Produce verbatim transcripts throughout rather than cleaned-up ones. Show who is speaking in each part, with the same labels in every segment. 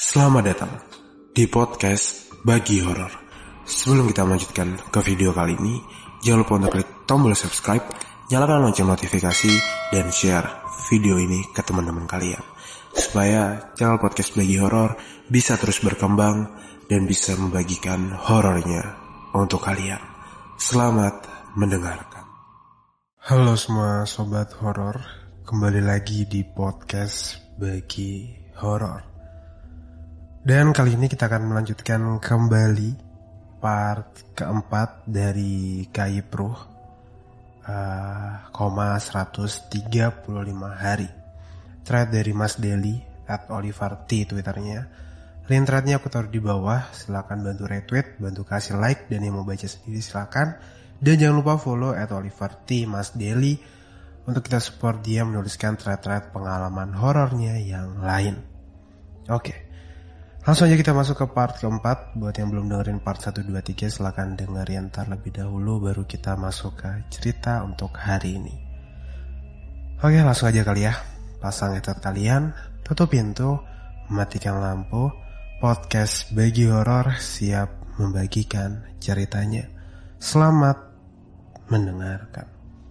Speaker 1: Selamat datang di podcast Bagi Horor. Sebelum kita melanjutkan ke video kali ini, jangan lupa untuk klik tombol subscribe, nyalakan lonceng notifikasi, dan share video ini ke teman-teman kalian, supaya channel podcast Bagi Horor bisa terus berkembang dan bisa membagikan horornya untuk kalian. Selamat mendengarkan. Halo semua sobat horor, kembali lagi di podcast Bagi Horor. Dan kali ini kita akan melanjutkan kembali part keempat dari Gaib Ruh uh, koma seratus tiga puluh lima hari. Thread dari Mas Deli at Oliver T Twitternya. Link threadnya aku taruh di bawah. Silakan bantu retweet, bantu kasih like, dan yang mau baca sendiri silakan. Dan jangan lupa follow at Oliver T Mas Deli untuk kita support dia menuliskan thread-thread pengalaman horornya yang lain. Oke. Okay. Langsung aja kita masuk ke part keempat. Buat yang belum dengerin part satu, dua, tiga, silahkan dengerin terlebih dahulu, baru kita masuk ke cerita untuk hari ini. Oke, langsung aja kali ya. Pasang headset kalian, tutup pintu, matikan lampu. Podcast Bagi Horor siap membagikan ceritanya. Selamat mendengarkan.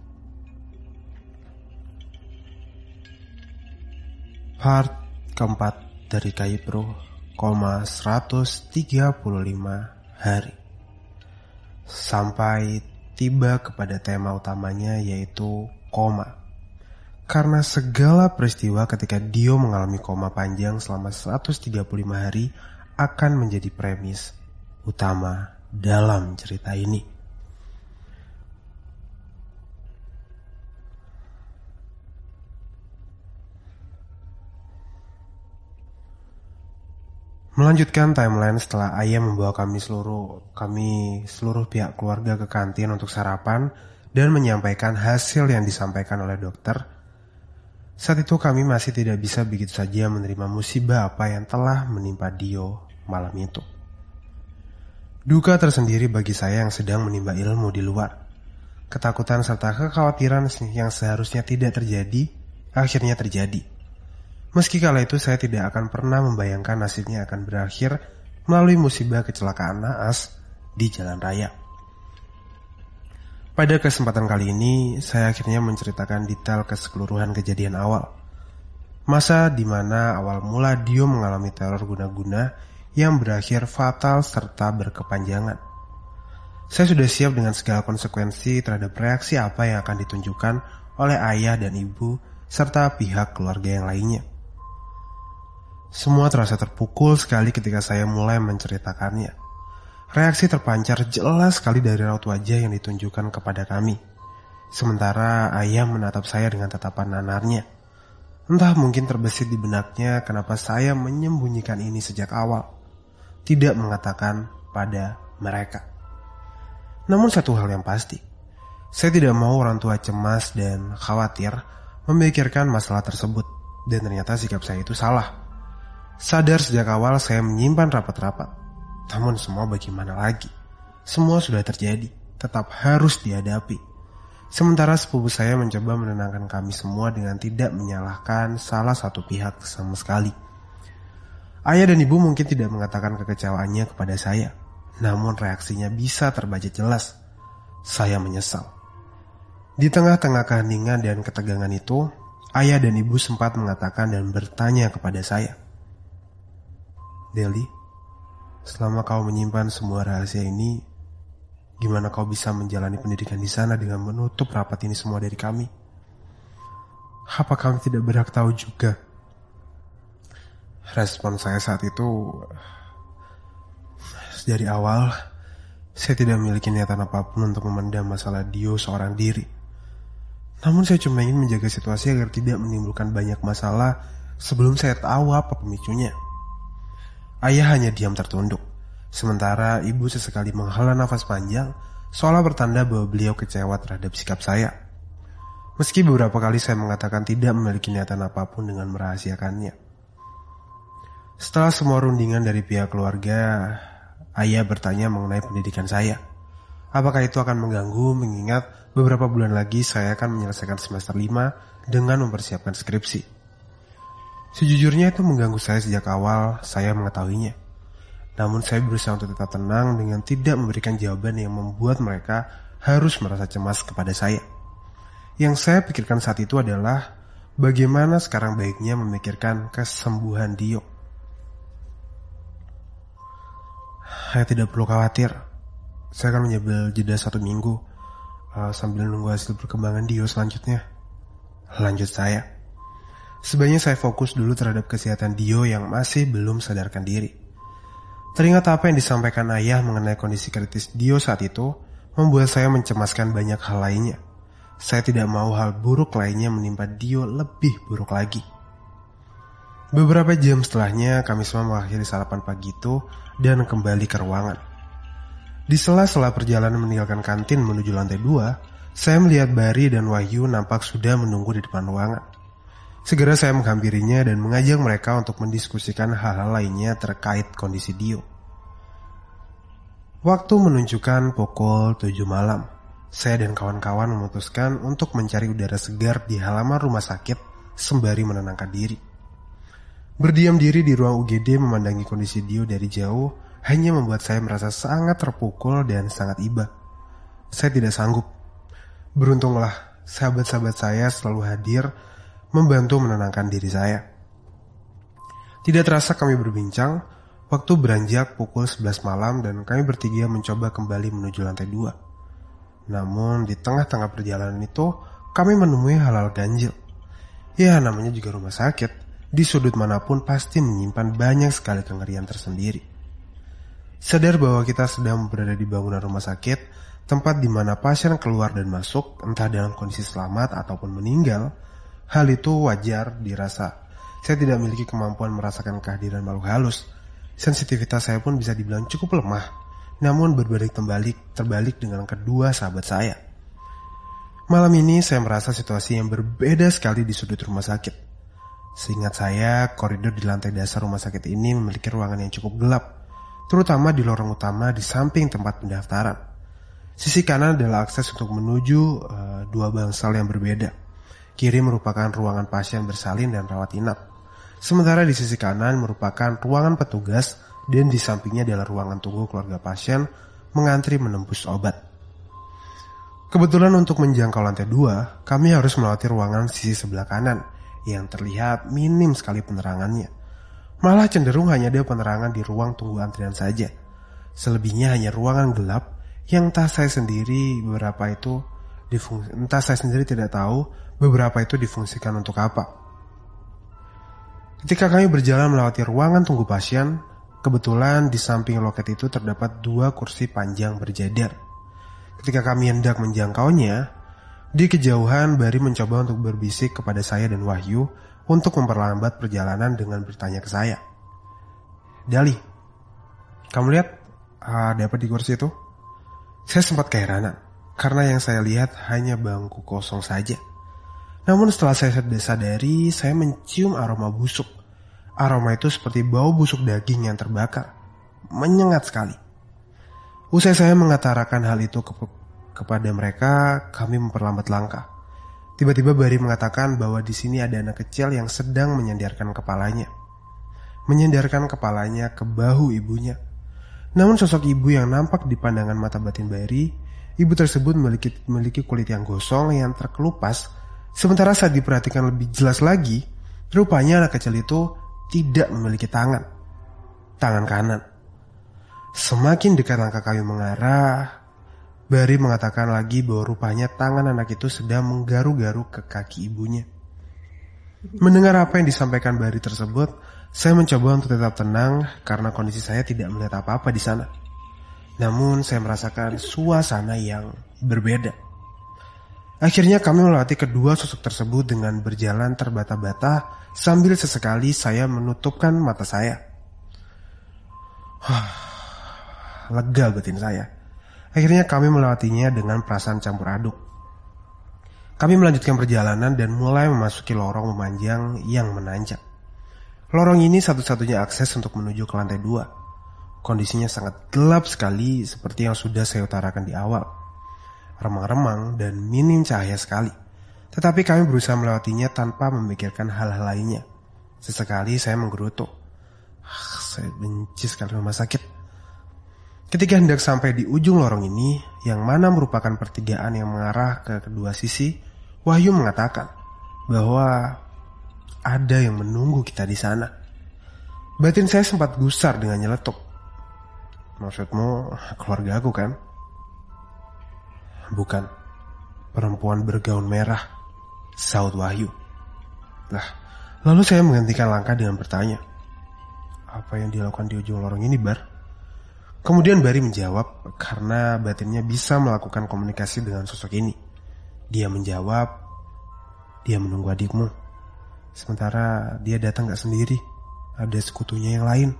Speaker 1: Part keempat dari Gaib Ruh koma seratus tiga puluh lima hari. Sampai tiba kepada tema utamanya, yaitu koma. Karena segala peristiwa ketika Dio mengalami koma panjang selama seratus tiga puluh lima hari akan menjadi premis utama dalam cerita ini. Melanjutkan timeline setelah ayah membawa kami seluruh kami seluruh pihak keluarga ke kantin untuk sarapan dan menyampaikan hasil yang disampaikan oleh dokter. Saat itu kami masih tidak bisa begitu saja menerima musibah apa yang telah menimpa Dio malam itu. Duka tersendiri bagi saya yang sedang menimba ilmu di luar. Ketakutan serta kekhawatiran yang seharusnya tidak terjadi akhirnya terjadi. Meski kala itu saya tidak akan pernah membayangkan nasibnya akan berakhir melalui musibah kecelakaan naas di jalan raya. Pada kesempatan kali ini, saya akhirnya menceritakan detail keseluruhan kejadian awal. Masa di mana awal mula Dio mengalami teror guna-guna yang berakhir fatal serta berkepanjangan. Saya sudah siap dengan segala konsekuensi terhadap reaksi apa yang akan ditunjukkan oleh ayah dan ibu serta pihak keluarga yang lainnya. Semua terasa terpukul sekali ketika saya mulai menceritakannya. Reaksi terpancar jelas sekali dari raut wajah yang ditunjukkan kepada kami. Sementara ayah menatap saya dengan tatapan nanarnya. Entah mungkin terbesit di benaknya kenapa saya menyembunyikan ini sejak awal. Tidak mengatakan pada mereka. Namun satu hal yang pasti. Saya tidak mau orang tua cemas dan khawatir memikirkan masalah tersebut. Dan ternyata sikap saya itu salah. Sadar sejak awal saya menyimpan rapat-rapat. Namun semua bagaimana lagi? Semua sudah terjadi, tetap harus dihadapi. Sementara sepupu saya mencoba menenangkan kami semua dengan tidak menyalahkan salah satu pihak sama sekali. Ayah dan ibu mungkin tidak mengatakan kekecewaannya kepada saya. Namun reaksinya bisa terbaca jelas. Saya menyesal. Di tengah-tengah keheningan dan ketegangan itu, ayah dan ibu sempat mengatakan dan bertanya kepada saya. Deli, selama kau menyimpan semua rahasia ini, gimana kau bisa menjalani pendidikan di sana dengan menutup rapat ini semua dari kami? Apa kami tidak berhak tahu juga? Respon saya saat itu, dari awal, saya tidak memiliki niatan apapun untuk memendam masalah Dio seorang diri. Namun saya cuma ingin menjaga situasi agar tidak menimbulkan banyak masalah sebelum saya tahu apa pemicunya. Ayah hanya diam tertunduk, sementara ibu sesekali menghela nafas panjang, seolah bertanda bahwa beliau kecewa terhadap sikap saya. Meski beberapa kali saya mengatakan tidak memiliki niatan apapun dengan merahasiakannya. Setelah semua rundingan dari pihak keluarga, ayah bertanya mengenai pendidikan saya. Apakah itu akan mengganggu mengingat beberapa bulan lagi saya akan menyelesaikan semester lima dengan mempersiapkan skripsi. Sejujurnya itu mengganggu saya sejak awal saya mengetahuinya. Namun saya berusaha untuk tetap tenang dengan tidak memberikan jawaban yang membuat mereka harus merasa cemas kepada saya. Yang saya pikirkan saat itu adalah bagaimana sekarang baiknya memikirkan kesembuhan Dio. Saya tidak perlu khawatir. Saya akan menyambil jeda satu minggu uh, sambil nunggu hasil perkembangan Dio selanjutnya. Lanjut saya. Sebaiknya saya fokus dulu terhadap kesehatan Dio yang masih belum sadarkan diri. Teringat apa yang disampaikan ayah mengenai kondisi kritis Dio saat itu membuat saya mencemaskan banyak hal lainnya. Saya tidak mau hal buruk lainnya menimpa Dio lebih buruk lagi. Beberapa jam setelahnya kami semua mengakhiri sarapan pagi itu dan kembali ke ruangan. Di sela-sela perjalanan meninggalkan kantin menuju lantai dua, saya melihat Bari dan Wahyu nampak sudah menunggu di depan ruangan. Segera saya menghampirinya dan mengajak mereka untuk mendiskusikan hal-hal lainnya terkait kondisi Dio. Waktu menunjukkan pukul tujuh malam. Saya dan kawan-kawan memutuskan untuk mencari udara segar di halaman rumah sakit sembari menenangkan diri. Berdiam diri di ruang U G D memandangi kondisi Dio dari jauh hanya membuat saya merasa sangat terpukul dan sangat iba. Saya tidak sanggup. Beruntunglah sahabat-sahabat saya selalu hadir membantu menenangkan diri saya. Tidak terasa kami berbincang, waktu beranjak pukul sebelas malam dan kami bertiga mencoba kembali menuju lantai dua. Namun di tengah-tengah perjalanan itu, kami menemui hal-hal ganjil. Ya, namanya juga rumah sakit. Di sudut manapun pasti menyimpan banyak sekali kengerian tersendiri. Sadar bahwa kita sedang berada di bangunan rumah sakit, tempat di mana pasien keluar dan masuk, entah dalam kondisi selamat ataupun meninggal, hal itu wajar dirasa. Saya tidak memiliki kemampuan merasakan kehadiran makhluk halus. Sensitivitas saya pun bisa dibilang cukup lemah. Namun berbalik terbalik, terbalik dengan kedua sahabat saya. Malam ini saya merasa situasi yang berbeda sekali di sudut rumah sakit. Seingat saya, koridor di lantai dasar rumah sakit ini memiliki ruangan yang cukup gelap, terutama di lorong utama di samping tempat pendaftaran. Sisi kanan adalah akses untuk menuju uh, dua bangsal yang berbeda. Kiri merupakan ruangan pasien bersalin dan rawat inap. Sementara di sisi kanan merupakan ruangan petugas dan di sampingnya adalah ruangan tunggu keluarga pasien mengantri menembus obat. Kebetulan untuk menjangkau lantai dua, kami harus melewati ruangan sisi sebelah kanan yang terlihat minim sekali penerangannya. Malah cenderung hanya ada penerangan di ruang tunggu antrian saja. Selebihnya hanya ruangan gelap yang entah saya sendiri beberapa itu difungsi, entah saya sendiri tidak tahu beberapa itu difungsikan untuk apa. Ketika kami berjalan melewati ruangan tunggu pasien, kebetulan di samping loket itu terdapat dua kursi panjang berjadar. Ketika kami hendak menjangkaunya, di kejauhan Bari mencoba untuk berbisik kepada saya dan Wahyu untuk memperlambat perjalanan dengan bertanya ke saya. Dali, kamu lihat ada apa di kursi itu? Saya sempat keheranan, karena yang saya lihat hanya bangku kosong saja. Namun setelah saya sadari, saya mencium aroma busuk. Aroma itu seperti bau busuk daging yang terbakar. Menyengat sekali. Usai saya mengatakan hal itu ke- kepada mereka, kami memperlambat langkah. Tiba-tiba Bari mengatakan bahwa di sini ada anak kecil yang sedang menyandarkan kepalanya. Menyandarkan kepalanya ke bahu ibunya. Namun sosok ibu yang nampak di pandangan mata batin Bari, ibu tersebut memiliki, memiliki kulit yang gosong yang terkelupas. Sementara saat diperhatikan lebih jelas lagi, rupanya anak kecil itu tidak memiliki tangan. Tangan kanan. Semakin dekat langkah kami mengarah, Bari mengatakan lagi bahwa rupanya tangan anak itu sedang menggaru-garu ke kaki ibunya. Mendengar apa yang disampaikan Bari tersebut, saya mencoba untuk tetap tenang karena kondisi saya tidak melihat apa-apa di sana. Namun saya merasakan suasana yang berbeda. Akhirnya kami melewati kedua sosok tersebut dengan berjalan terbata-bata sambil sesekali saya menutupkan mata saya. Lega batin saya. Akhirnya kami melewatinya dengan perasaan campur aduk. Kami melanjutkan perjalanan dan mulai memasuki lorong memanjang yang menanjak. Lorong ini satu-satunya akses untuk menuju ke lantai dua. Kondisinya sangat gelap sekali seperti yang sudah saya utarakan di awal. Remang-remang dan minim cahaya sekali. Tetapi kami berusaha melewatinya tanpa memikirkan hal-hal lainnya. Sesekali saya menggerutu. Ah, saya benci sekali rumah sakit. Ketika hendak sampai di ujung lorong ini, yang mana merupakan pertigaan yang mengarah ke kedua sisi, Wahyu mengatakan bahwa ada yang menunggu kita di sana. Batin saya sempat gusar dengan nyeletuk. Maksudmu keluarga aku kan? Bukan. Perempuan bergaun merah, sahut Wahyu. Lah, lalu saya menghentikan langkah dengan bertanya, apa yang dilakukan di ujung lorong ini, Bar? Kemudian Bari menjawab karena batinnya bisa melakukan komunikasi dengan sosok ini. Dia menjawab, dia menunggu adikmu. Sementara dia datang gak sendiri, ada sekutunya yang lain.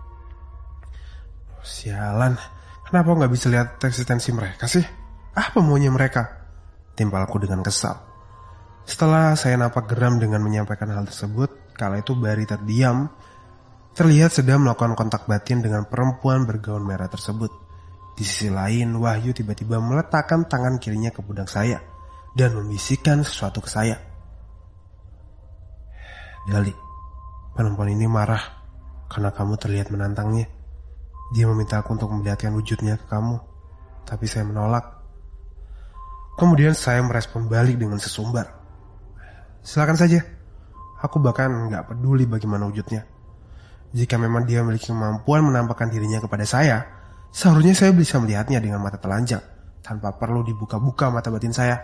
Speaker 1: Sialan, kenapa gak bisa lihat eksistensi mereka sih? Apa maunya mereka? Timpalku dengan kesal. Setelah saya nampak geram dengan menyampaikan hal tersebut, kala itu Bari terdiam, terlihat sedang melakukan kontak batin dengan perempuan bergaun merah tersebut. Di sisi lain, Wahyu tiba-tiba meletakkan tangan kirinya ke pundak saya dan membisikkan sesuatu ke saya. Dali, perempuan ini marah karena kamu terlihat menantangnya. Dia meminta aku untuk memperlihatkan wujudnya ke kamu, tapi saya menolak. Kemudian saya merespon balik dengan sesumbar. Silakan saja, aku bahkan gak peduli bagaimana wujudnya. Jika memang dia memiliki kemampuan menampakkan dirinya kepada saya, seharusnya saya bisa melihatnya dengan mata telanjang, tanpa perlu dibuka-buka mata batin saya.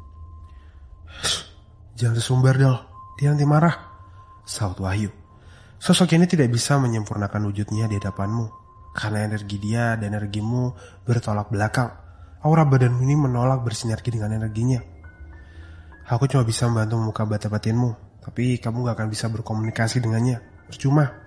Speaker 1: Jangan sesumbar, Dal, dia nanti marah, sahut Wahyu. Sosok ini tidak bisa menyempurnakan wujudnya di hadapanmu, karena energi dia dan energimu bertolak belakang. Aura badanmu ini menolak bersinergi dengan energinya. Aku cuma bisa membantu membuka mata batinmu, tapi kamu gak akan bisa berkomunikasi dengannya. Percuma.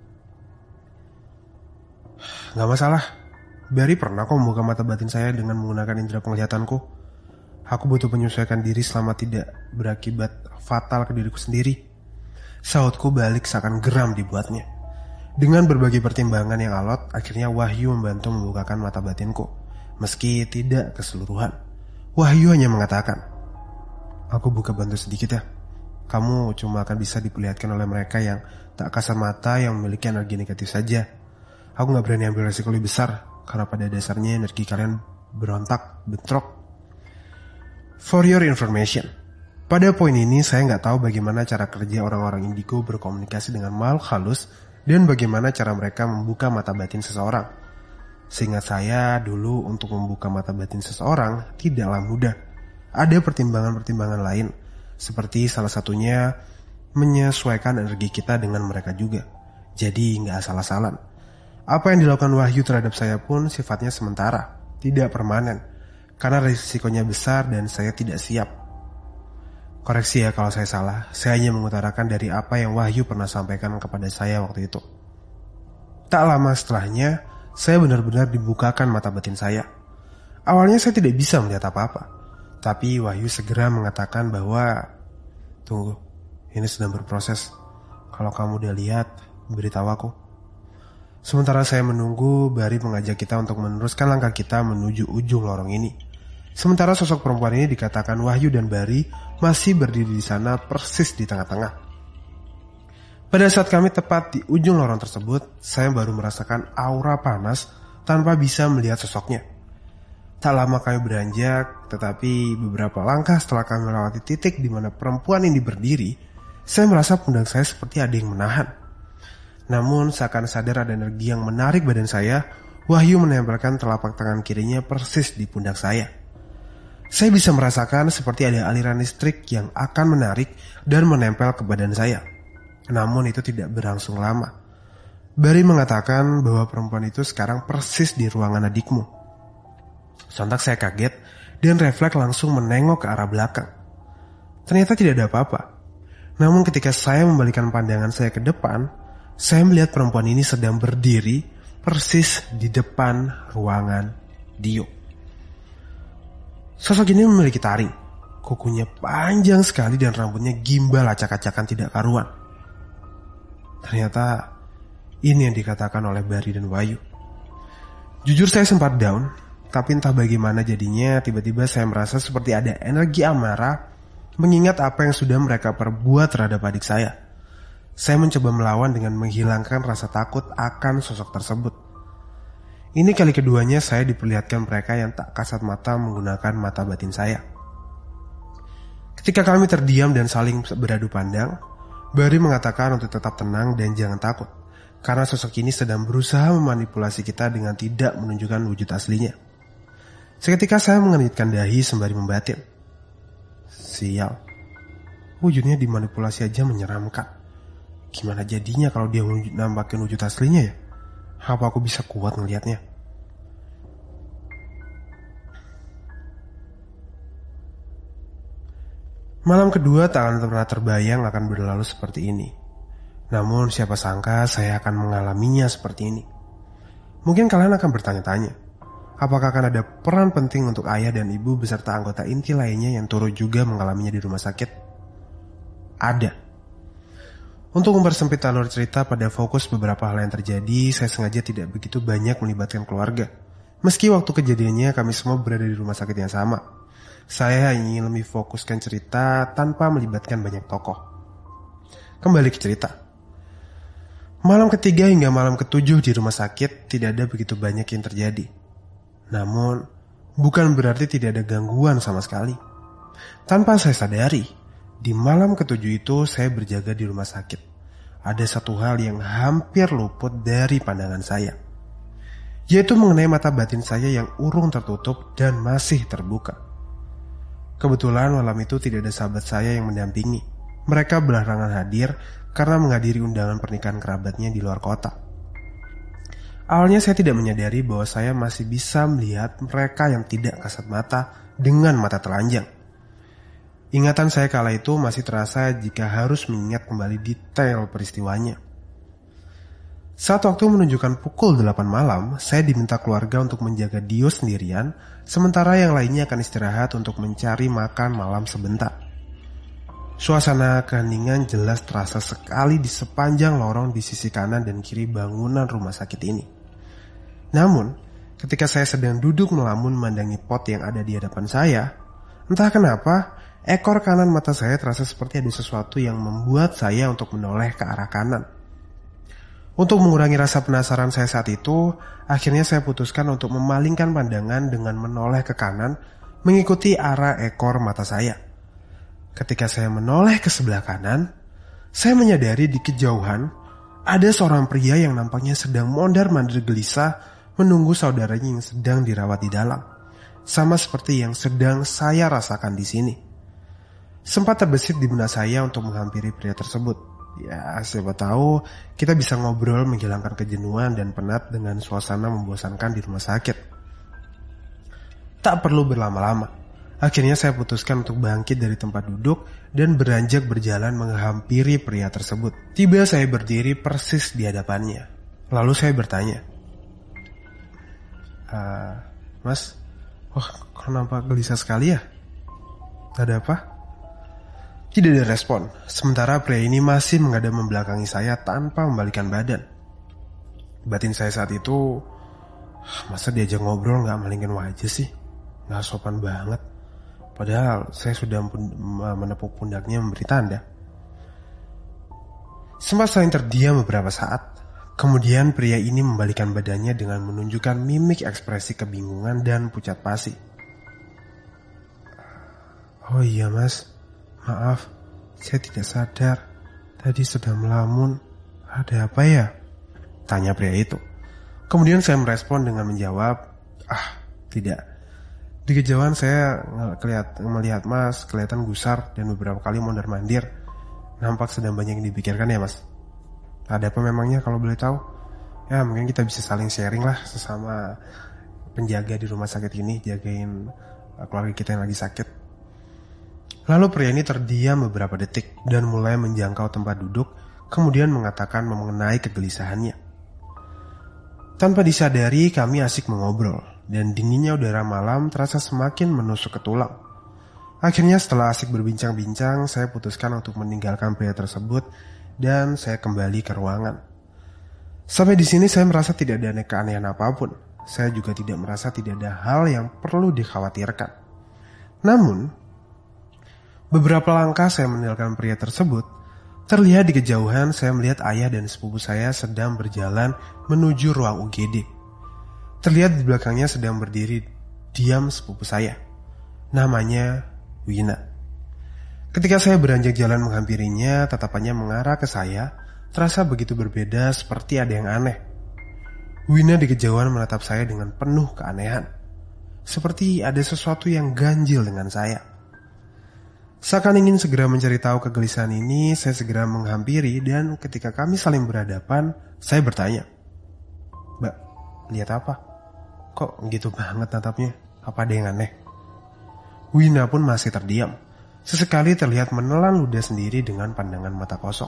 Speaker 1: Gak masalah, Bari pernah kok membuka mata batin saya dengan menggunakan indera penglihatanku. Aku butuh menyesuaikan diri selama tidak berakibat fatal ke diriku sendiri. Sahutku balik seakan geram dibuatnya. Dengan berbagai pertimbangan yang alot, akhirnya Wahyu membantu membukakan mata batinku. Meski tidak keseluruhan. Wahyu hanya mengatakan, aku buka bantu sedikit ya. Kamu cuma akan bisa diperlihatkan oleh mereka yang tak kasat mata, yang memiliki energi negatif saja. Aku gak berani ambil resiko lebih besar, karena pada dasarnya energi kalian berontak, bentrok. For your information, pada poin ini saya gak tahu bagaimana cara kerja orang-orang indigo berkomunikasi dengan makhluk halus, dan bagaimana cara mereka membuka mata batin seseorang. Seingat saya, dulu untuk membuka mata batin seseorang tidaklah mudah. Ada pertimbangan-pertimbangan lain, seperti salah satunya menyesuaikan energi kita dengan mereka juga. Jadi gak asal-asalan. Apa yang dilakukan Wahyu terhadap saya pun sifatnya sementara, tidak permanen, karena risikonya besar dan saya tidak siap. Koreksi ya kalau saya salah, saya hanya mengutarakan dari apa yang Wahyu pernah sampaikan kepada saya waktu itu. Tak lama setelahnya, saya benar-benar dibukakan mata batin saya. Awalnya saya tidak bisa melihat apa-apa, tapi Wahyu segera mengatakan bahwa, tunggu, ini sedang berproses. Kalau kamu udah lihat, beritahu aku. Sementara saya menunggu, Bari mengajak kita untuk meneruskan langkah kita menuju ujung lorong ini. Sementara sosok perempuan ini dikatakan Wahyu dan Bari masih berdiri di sana persis di tengah-tengah. Pada saat kami tepat di ujung lorong tersebut, saya baru merasakan aura panas tanpa bisa melihat sosoknya. Tak lama kami beranjak, tetapi beberapa langkah setelah kami melewati titik di mana perempuan ini berdiri, saya merasa pundak saya seperti ada yang menahan. Namun seakan sadar ada energi yang menarik badan saya, Wahyu menempelkan telapak tangan kirinya persis di pundak saya. Saya bisa merasakan seperti ada aliran listrik yang akan menarik dan menempel ke badan saya. Namun itu tidak berlangsung lama. Bari mengatakan bahwa perempuan itu sekarang persis di ruangan adikmu. Sontak saya kaget dan refleks langsung menengok ke arah belakang. Ternyata tidak ada apa-apa. Namun ketika saya membalikan pandangan saya ke depan, saya melihat perempuan ini sedang berdiri persis di depan ruangan Dio. Sosok ini memiliki taring, kukunya panjang sekali dan rambutnya gimbal acak-acakan tidak karuan. Ternyata ini yang dikatakan oleh Bari dan Wahyu. Jujur saya sempat down, tapi entah bagaimana jadinya tiba-tiba saya merasa seperti ada energi amarah mengingat apa yang sudah mereka perbuat terhadap adik saya. Saya mencoba melawan dengan menghilangkan rasa takut akan sosok tersebut. Ini kali keduanya saya diperlihatkan mereka yang tak kasat mata menggunakan mata batin saya. Ketika kami terdiam dan saling beradu pandang, Bari mengatakan untuk tetap tenang dan jangan takut, karena sosok ini sedang berusaha memanipulasi kita dengan tidak menunjukkan wujud aslinya. Seketika saya mengenitkan dahi sembari membatin. Sial, wujudnya dimanipulasi aja menyeramkan. Gimana jadinya kalau dia nampakin wujud aslinya ya? Apa aku bisa kuat ngelihatnya? Malam kedua tak akan pernah terbayang akan berlalu seperti ini. Namun siapa sangka saya akan mengalaminya seperti ini. Mungkin kalian akan bertanya-tanya, apakah akan ada peran penting untuk ayah dan ibu beserta anggota inti lainnya yang turut juga mengalaminya di rumah sakit? Ada. Untuk mempersempit alur cerita pada fokus beberapa hal yang terjadi, saya sengaja tidak begitu banyak melibatkan keluarga. Meski waktu kejadiannya kami semua berada di rumah sakit yang sama. Saya hanya ingin lebih fokuskan cerita tanpa melibatkan banyak tokoh. Kembali ke cerita. Malam ketiga hingga malam ketujuh di rumah sakit tidak ada begitu banyak yang terjadi. Namun, bukan berarti tidak ada gangguan sama sekali. Tanpa saya sadari, di malam ketujuh itu saya berjaga di rumah sakit. Ada satu hal yang hampir luput dari pandangan saya, yaitu mengenai mata batin saya yang urung tertutup dan masih terbuka. Kebetulan malam itu tidak ada sahabat saya yang mendampingi. Mereka belakangan hadir karena menghadiri undangan pernikahan kerabatnya di luar kota. Awalnya saya tidak menyadari bahwa saya masih bisa melihat mereka yang tidak kasat mata dengan mata telanjang. Ingatan saya kala itu masih terasa jika harus mengingat kembali detail peristiwanya. Saat waktu menunjukkan pukul delapan malam, saya diminta keluarga untuk menjaga Dio sendirian, sementara yang lainnya akan istirahat untuk mencari makan malam sebentar. Suasana keheningan jelas terasa sekali di sepanjang lorong di sisi kanan dan kiri bangunan rumah sakit ini. Namun, ketika saya sedang duduk melamun memandangi pot yang ada di hadapan saya, entah kenapa, ekor kanan mata saya terasa seperti ada sesuatu yang membuat saya untuk menoleh ke arah kanan. Untuk mengurangi rasa penasaran saya saat itu, akhirnya saya putuskan untuk memalingkan pandangan dengan menoleh ke kanan, mengikuti arah ekor mata saya. Ketika saya menoleh ke sebelah kanan, saya menyadari di kejauhan ada seorang pria yang nampaknya sedang mondar-mandir gelisah menunggu saudaranya yang sedang dirawat di dalam, sama seperti yang sedang saya rasakan di sini. Sempat terbesit di benak saya untuk menghampiri pria tersebut. Ya, siapa tahu kita bisa ngobrol menghilangkan kejenuhan dan penat dengan suasana membosankan di rumah sakit. Tak perlu berlama-lama. Akhirnya saya putuskan untuk bangkit dari tempat duduk dan beranjak berjalan menghampiri pria tersebut. Tiba saya berdiri persis di hadapannya. Lalu saya bertanya, uh, Mas, wah kok nampak gelisah sekali ya? Ada apa? Tidak ada respon, sementara pria ini masih menghadap membelakangi saya tanpa membalikkan badan. Batin saya saat itu, masa diajak ngobrol gak malingin wajah sih? Gak sopan banget. Padahal saya sudah menepuk pundaknya memberi tanda. Sempat saling terdiam beberapa saat. Kemudian pria ini membalikkan badannya dengan menunjukkan mimik ekspresi kebingungan dan pucat pasi. Oh iya mas, maaf, saya tidak sadar. Tadi sedang melamun. Ada apa ya? Tanya pria itu. Kemudian saya merespon dengan menjawab, ah tidak. Di kejauhan saya ngeliat, melihat mas kelihatan gusar dan beberapa kali mondar-mandir. Nampak sedang banyak yang dipikirkan ya mas. Ada apa memangnya kalau boleh tahu? Ya mungkin kita bisa saling sharing lah sesama penjaga di rumah sakit ini, jagain keluarga kita yang lagi sakit. Lalu pria ini terdiam beberapa detik dan mulai menjangkau tempat duduk, kemudian mengatakan mengenai kegelisahannya. Tanpa disadari kami asik mengobrol, dan dinginnya udara malam terasa semakin menusuk ke tulang. Akhirnya setelah asik berbincang-bincang, saya putuskan untuk meninggalkan pria tersebut dan saya kembali ke ruangan. Sampai di sini saya merasa tidak ada keanehan apapun. Saya juga tidak merasa tidak ada hal yang perlu dikhawatirkan. Namun, beberapa langkah saya meninggalkan pria tersebut, Terlihat di kejauhan saya melihat ayah dan sepupu saya sedang berjalan menuju ruang U G D. Terlihat di belakangnya sedang berdiri diam sepupu saya. Namanya Wina. Ketika saya beranjak jalan menghampirinya, tatapannya mengarah ke saya, terasa begitu berbeda seperti ada yang aneh. Wina di kejauhan menatap saya dengan penuh keanehan. Seperti ada sesuatu yang ganjil dengan saya. Seakan ingin segera mencari tahu kegelisahan ini, saya segera menghampiri dan ketika kami saling berhadapan, saya bertanya, "Mbak, lihat apa? Kok gitu banget natapnya? Apa ada yang aneh?" Wina pun masih terdiam. Sesekali terlihat menelan ludah sendiri dengan pandangan mata kosong.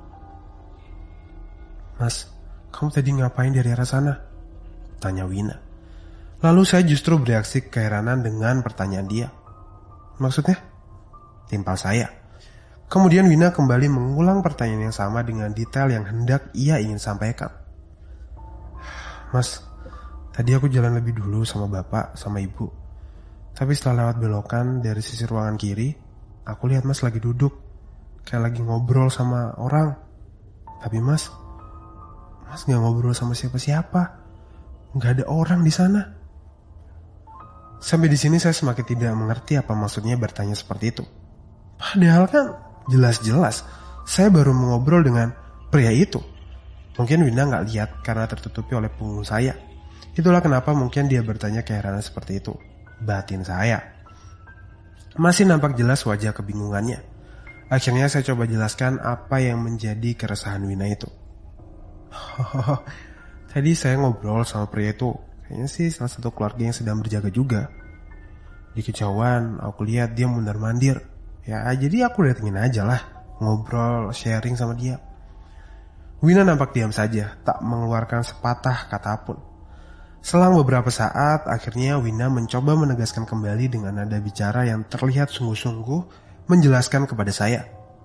Speaker 1: "Mas, kamu tadi ngapain dari arah sana?" tanya Wina. Lalu saya justru bereaksi keheranan dengan pertanyaan dia. "Maksudnya?" timpal saya. Kemudian Wina kembali mengulang pertanyaan yang sama dengan detail yang hendak ia ingin sampaikan. "Mas, tadi aku jalan lebih dulu sama bapak sama ibu. Tapi setelah lewat belokan dari sisi ruangan kiri, aku lihat mas lagi duduk. Kayak lagi ngobrol sama orang. Tapi mas, mas gak ngobrol sama siapa-siapa. Gak ada orang di sana." Sampai di sini saya semakin tidak mengerti apa maksudnya bertanya seperti itu. Padahal kan jelas-jelas saya baru mengobrol dengan pria itu. Mungkin Wina gak lihat karena tertutupi oleh punggung saya. Itulah kenapa mungkin dia bertanya keheranan seperti itu. Batin saya. Masih nampak jelas wajah kebingungannya. Akhirnya saya coba jelaskan apa yang menjadi keresahan Wina itu. Oh, tadi saya ngobrol sama pria itu. Kayaknya sih salah satu keluarga yang sedang berjaga juga. Di kejauhan aku lihat dia mundar-mandir. Ya jadi aku datengin aja lah, ngobrol, sharing sama dia. Wina nampak diam saja, tak mengeluarkan sepatah kata pun. Selang beberapa saat, akhirnya Wina mencoba menegaskan kembali dengan nada bicara yang terlihat sungguh-sungguh menjelaskan kepada saya.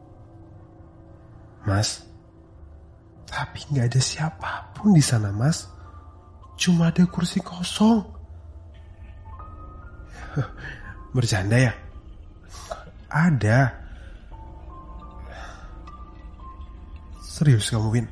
Speaker 1: "Mas, tapi gak ada siapapun di sana mas. Cuma ada kursi kosong." Bercanda ya? Ada. Serius kamu, Win?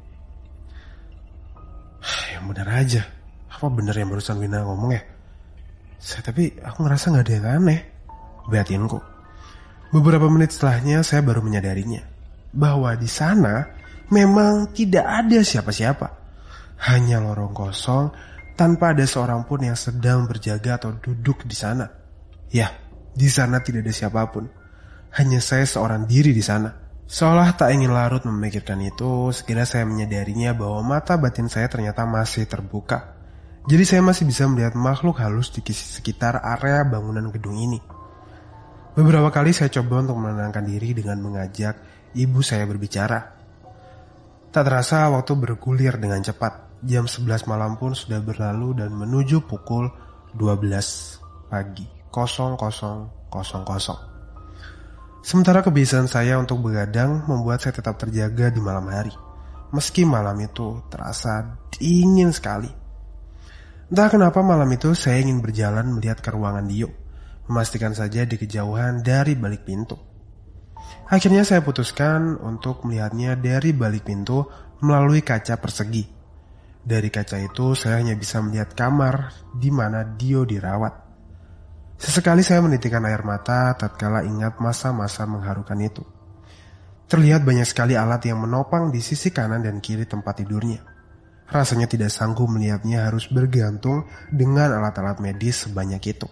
Speaker 1: Yang benar aja. Apa benar yang barusan Wina ngomong ya? Saya tapi aku ngerasa gak ada yang aneh. Batinku. Beberapa menit setelahnya saya baru menyadarinya bahwa di sana memang tidak ada siapa-siapa. Hanya lorong kosong tanpa ada seorang pun yang sedang berjaga atau duduk di sana. Ya, di sana tidak ada siapapun. Hanya saya seorang diri di sana. Seolah tak ingin larut memikirkan itu, segera saya menyadarinya bahwa mata batin saya ternyata masih terbuka. Jadi saya masih bisa melihat makhluk halus di sekitar area bangunan gedung ini. Beberapa kali saya coba untuk menenangkan diri dengan mengajak ibu saya berbicara. Tak terasa waktu bergulir dengan cepat. Jam sebelas malam pun sudah berlalu dan menuju pukul dua belas pagi. Kosong kosong kosong kosong. Sementara kebiasaan saya untuk begadang membuat saya tetap terjaga di malam hari. Meski malam itu terasa dingin sekali. Entah kenapa malam itu saya ingin berjalan melihat ke ruangan Dio. Memastikan saja di kejauhan dari balik pintu. Akhirnya saya putuskan untuk melihatnya dari balik pintu melalui kaca persegi. Dari kaca itu saya hanya bisa melihat kamar di mana Dio dirawat. Sesekali saya menitikkan air mata tatkala ingat masa-masa mengharukan itu. Terlihat banyak sekali alat yang menopang di sisi kanan dan kiri tempat tidurnya. Rasanya tidak sanggup melihatnya harus bergantung dengan alat-alat medis sebanyak itu.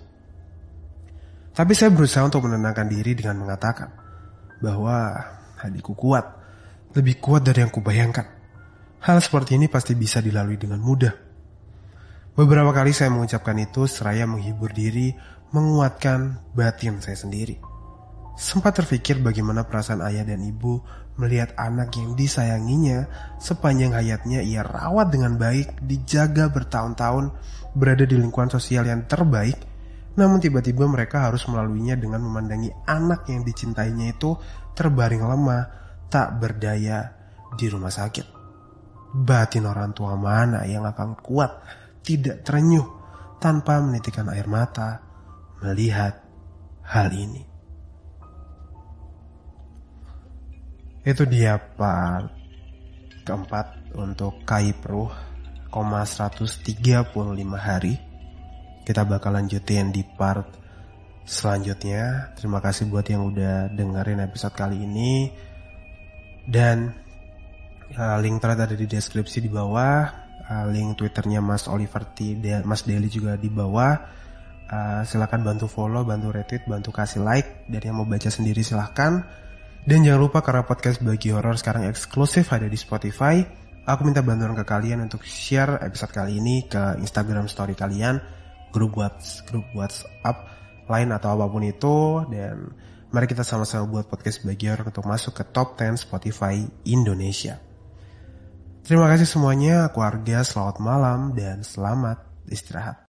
Speaker 1: Tapi saya berusaha untuk menenangkan diri dengan mengatakan bahwa adikku kuat, lebih kuat dari yang kubayangkan. Hal seperti ini pasti bisa dilalui dengan mudah. Beberapa kali saya mengucapkan itu seraya menghibur diri, menguatkan batin saya sendiri. Sempat terfikir bagaimana perasaan ayah dan ibu melihat anak yang disayanginya sepanjang hayatnya ia rawat dengan baik, dijaga bertahun-tahun, berada di lingkungan sosial yang terbaik, namun tiba-tiba mereka harus melaluinya dengan memandangi anak yang dicintainya itu terbaring lemah, tak berdaya di rumah sakit. Batin orang tua mana yang akan kuat, tidak terenyuh, tanpa menitikkan air mata, melihat hal ini. Itu dia part keempat untuk Kaipruh, koma seratus tiga puluh lima hari. Kita bakal lanjutin di part selanjutnya. Terima kasih buat yang udah dengerin episode kali ini. Dan uh, link thread ada di deskripsi di bawah. uh, Link Twitternya Mas Oliver T, Mas Deli juga di bawah. uh, Silahkan bantu follow, bantu retweet, bantu kasih like. Dan yang mau baca sendiri silahkan. Dan jangan lupa karena podcast Bagi Horor sekarang eksklusif ada di Spotify, aku minta bantuan ke kalian untuk share episode kali ini ke Instagram story kalian, grup WhatsApp, grup WhatsApp lain atau apapun itu. Dan mari kita sama-sama buat podcast Bagi Horor untuk masuk ke top sepuluh Spotify Indonesia. Terima kasih semuanya, aku Arga, selamat malam dan selamat istirahat.